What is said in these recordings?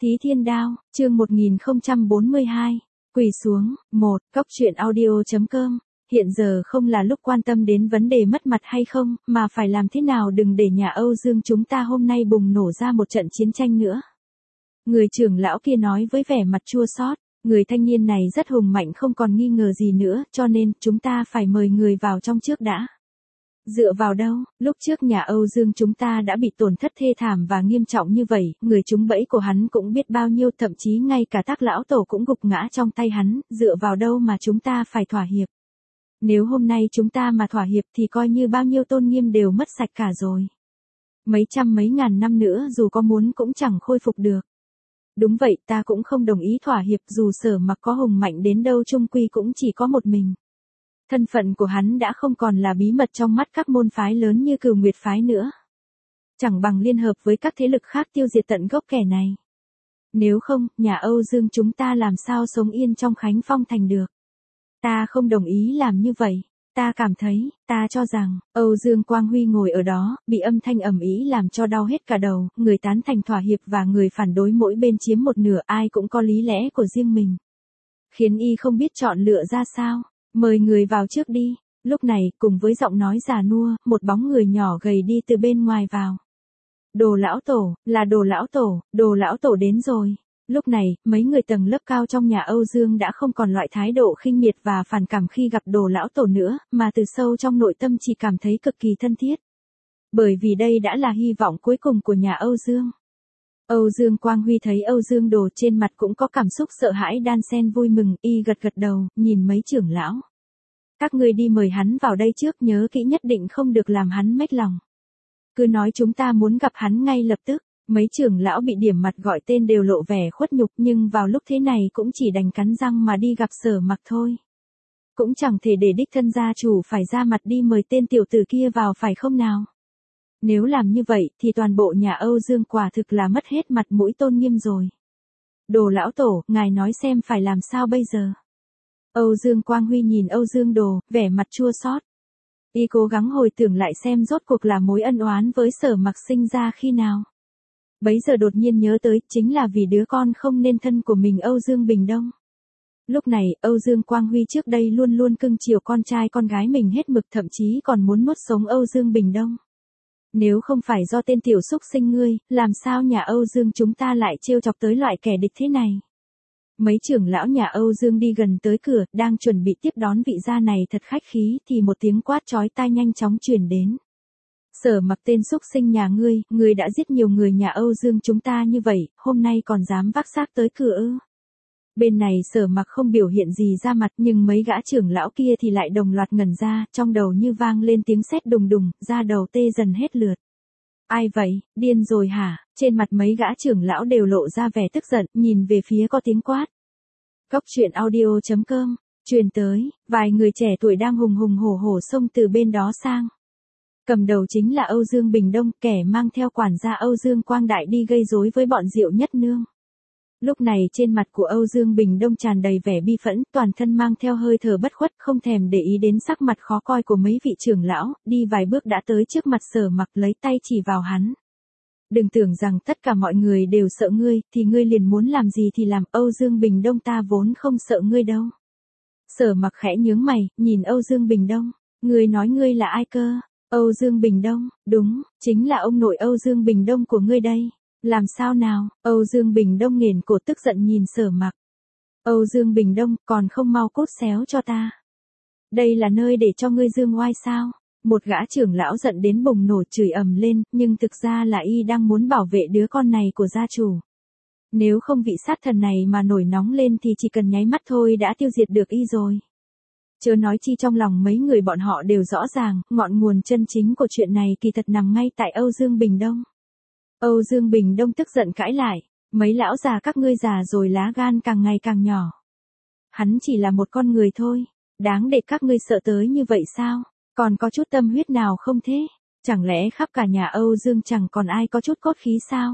Thí Thiên Đao, chương 1042, quỳ xuống, 1, Cóc truyện audio.com, hiện giờ không là lúc quan tâm đến vấn đề mất mặt hay không, mà phải làm thế nào đừng để nhà Âu Dương chúng ta hôm nay bùng nổ ra một trận chiến tranh nữa. Người trưởng lão kia nói với vẻ mặt chua xót, người thanh niên này rất hùng mạnh không còn nghi ngờ gì nữa, cho nên chúng ta phải mời người vào trong trước đã. Dựa vào đâu, lúc trước nhà Âu Dương chúng ta đã bị tổn thất thê thảm và nghiêm trọng như vậy, người trúng bẫy của hắn cũng biết bao nhiêu, thậm chí ngay cả Tác lão tổ cũng gục ngã trong tay hắn, dựa vào đâu mà chúng ta phải thỏa hiệp. Nếu hôm nay chúng ta mà thỏa hiệp thì coi như bao nhiêu tôn nghiêm đều mất sạch cả rồi. Mấy trăm mấy ngàn năm nữa dù có muốn cũng chẳng khôi phục được. Đúng vậy, ta cũng không đồng ý thỏa hiệp, dù Sở Mặc có hùng mạnh đến đâu chung quy cũng chỉ có một mình. Thân phận của hắn đã không còn là bí mật trong mắt các môn phái lớn như Cửu Nguyệt phái nữa. Chẳng bằng liên hợp với các thế lực khác tiêu diệt tận gốc kẻ này. Nếu không, nhà Âu Dương chúng ta làm sao sống yên trong Khánh Phong thành được. Ta không đồng ý làm như vậy. Ta cho rằng, Âu Dương Quang Huy ngồi ở đó, bị âm thanh ầm ĩ làm cho đau hết cả đầu, người tán thành thỏa hiệp và người phản đối mỗi bên chiếm một nửa, ai cũng có lý lẽ của riêng mình. Khiến y không biết chọn lựa ra sao. Mời người vào trước đi. Lúc này, cùng với giọng nói già nua, một bóng người nhỏ gầy đi từ bên ngoài vào. Đồ lão tổ, là Đồ lão tổ đến rồi. Lúc này, mấy người tầng lớp cao trong nhà Âu Dương đã không còn loại thái độ khinh miệt và phản cảm khi gặp Đồ lão tổ nữa, mà từ sâu trong nội tâm chỉ cảm thấy cực kỳ thân thiết. Bởi vì đây đã là hy vọng cuối cùng của nhà Âu Dương. Âu Dương Quang Huy thấy Âu Dương Đồ trên mặt cũng có cảm xúc sợ hãi đan xen vui mừng, y gật gật đầu, nhìn mấy trưởng lão. Các ngươi đi mời hắn vào đây trước, nhớ kỹ nhất định không được làm hắn mếch lòng. Cứ nói chúng ta muốn gặp hắn ngay lập tức. Mấy trưởng lão bị điểm mặt gọi tên đều lộ vẻ khuất nhục, nhưng vào lúc thế này cũng chỉ đành cắn răng mà đi gặp Sở Mặc thôi. Cũng chẳng thể để đích thân gia chủ phải ra mặt đi mời tên tiểu tử kia vào phải không nào? Nếu làm như vậy thì toàn bộ nhà Âu Dương quả thực là mất hết mặt mũi tôn nghiêm rồi. Đồ lão tổ, ngài nói xem phải làm sao bây giờ? Âu Dương Quang Huy nhìn Âu Dương Đồ, vẻ mặt chua xót. Y cố gắng hồi tưởng lại xem rốt cuộc là mối ân oán với Sở Mặc sinh ra khi nào. Bấy giờ đột nhiên nhớ tới, chính là vì đứa con không nên thân của mình Âu Dương Bình Đông. Lúc này, Âu Dương Quang Huy trước đây luôn luôn cưng chiều con trai con gái mình hết mực, thậm chí còn muốn nuốt sống Âu Dương Bình Đông. Nếu không phải do tên tiểu xúc sinh ngươi, làm sao nhà Âu Dương chúng ta lại trêu chọc tới loại kẻ địch thế này? Mấy trưởng lão nhà Âu Dương đi gần tới cửa, đang chuẩn bị tiếp đón vị gia này thật khách khí, thì một tiếng quát chói tai nhanh chóng truyền đến. Sở Mặc tên xúc sinh nhà ngươi đã giết nhiều người nhà Âu Dương chúng ta như vậy, hôm nay còn dám vác xác tới cửa ư? Bên này Sở Mặc không biểu hiện gì ra mặt, nhưng mấy gã trưởng lão kia thì lại đồng loạt ngẩn ra, trong đầu như vang lên tiếng sét đùng đùng, da đầu tê dần hết lượt. Ai vậy, điên rồi hả? Trên mặt mấy gã trưởng lão đều lộ ra vẻ tức giận, nhìn về phía có tiếng quát. Cóc truyện audio.com, truyền tới, vài người trẻ tuổi đang hùng hùng hổ hổ xông từ bên đó sang. Cầm đầu chính là Âu Dương Bình Đông, kẻ mang theo quản gia Âu Dương Quang Đại đi gây rối với bọn Diệu Nhất Nương. Lúc này trên mặt của Âu Dương Bình Đông tràn đầy vẻ bi phẫn, toàn thân mang theo hơi thở bất khuất, không thèm để ý đến sắc mặt khó coi của mấy vị trưởng lão, đi vài bước đã tới trước mặt Sở Mặc, lấy tay chỉ vào hắn. Đừng tưởng rằng tất cả mọi người đều sợ ngươi, thì ngươi liền muốn làm gì thì làm, Âu Dương Bình Đông ta vốn không sợ ngươi đâu. Sở Mặc khẽ nhướng mày, nhìn Âu Dương Bình Đông, ngươi nói ngươi là ai cơ? Âu Dương Bình Đông, đúng, chính là ông nội Âu Dương Bình Đông của ngươi đây. Làm sao nào? Âu Dương Bình Đông nghển cổ tức giận nhìn Sở Mặc. Âu Dương Bình Đông, còn không mau cút xéo cho ta. Đây là nơi để cho ngươi dương oai sao? Một gã trưởng lão giận đến bùng nổ chửi ầm lên, nhưng thực ra là y đang muốn bảo vệ đứa con này của gia chủ. Nếu không vị sát thần này mà nổi nóng lên thì chỉ cần nháy mắt thôi đã tiêu diệt được y rồi. Chớ nói chi trong lòng mấy người bọn họ đều rõ ràng, ngọn nguồn chân chính của chuyện này kỳ thật nằm ngay tại Âu Dương Bình Đông. Âu Dương Bình Đông tức giận cãi lại, mấy lão già các ngươi già rồi lá gan càng ngày càng nhỏ. Hắn chỉ là một con người thôi, đáng để các ngươi sợ tới như vậy sao, còn có chút tâm huyết nào không thế, chẳng lẽ khắp cả nhà Âu Dương chẳng còn ai có chút cốt khí sao?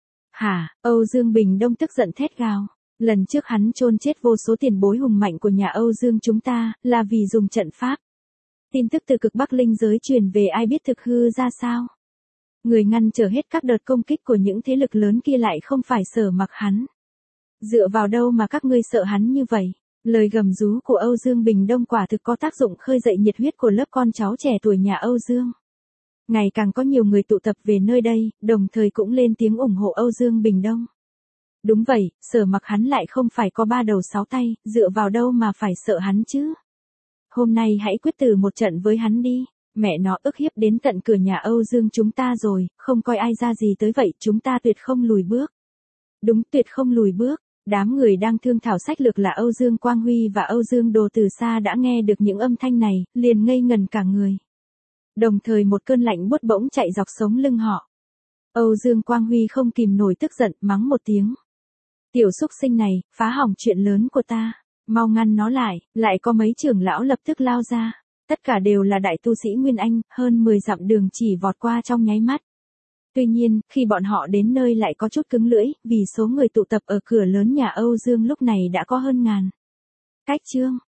Hả, Âu Dương Bình Đông tức giận thét gào. Lần trước hắn chôn chết vô số tiền bối hùng mạnh của nhà Âu Dương chúng ta, là vì dùng trận pháp. Tin tức từ cực Bắc linh giới truyền về ai biết thực hư ra sao? Người ngăn trở hết các đợt công kích của những thế lực lớn kia lại không phải Sở Mặc hắn. Dựa vào đâu mà các ngươi sợ hắn như vậy? Lời gầm rú của Âu Dương Bình Đông quả thực có tác dụng khơi dậy nhiệt huyết của lớp con cháu trẻ tuổi nhà Âu Dương. Ngày càng có nhiều người tụ tập về nơi đây, đồng thời cũng lên tiếng ủng hộ Âu Dương Bình Đông. Đúng vậy, Sở Mặc hắn lại không phải có 3 đầu 6 tay, dựa vào đâu mà phải sợ hắn chứ? Hôm nay hãy quyết tử một trận với hắn đi, mẹ nó ức hiếp đến tận cửa nhà Âu Dương chúng ta rồi, không coi ai ra gì tới vậy, chúng ta tuyệt không lùi bước. Đúng, tuyệt không lùi bước. Đám người đang thương thảo sách lược là Âu Dương Quang Huy và Âu Dương Đồ từ xa đã nghe được những âm thanh này, liền ngây ngần cả người. Đồng thời một cơn lạnh buốt bỗng chạy dọc sống lưng họ. Âu Dương Quang Huy không kìm nổi tức giận, mắng một tiếng. Tiểu xúc sinh này, phá hỏng chuyện lớn của ta, mau ngăn nó lại có mấy trưởng lão lập tức lao ra. Tất cả đều là đại tu sĩ Nguyên Anh, hơn 10 dặm đường chỉ vọt qua trong nháy mắt. Tuy nhiên, khi bọn họ đến nơi lại có chút cứng lưỡi, vì số người tụ tập ở cửa lớn nhà Âu Dương lúc này đã có hơn ngàn. Cách chương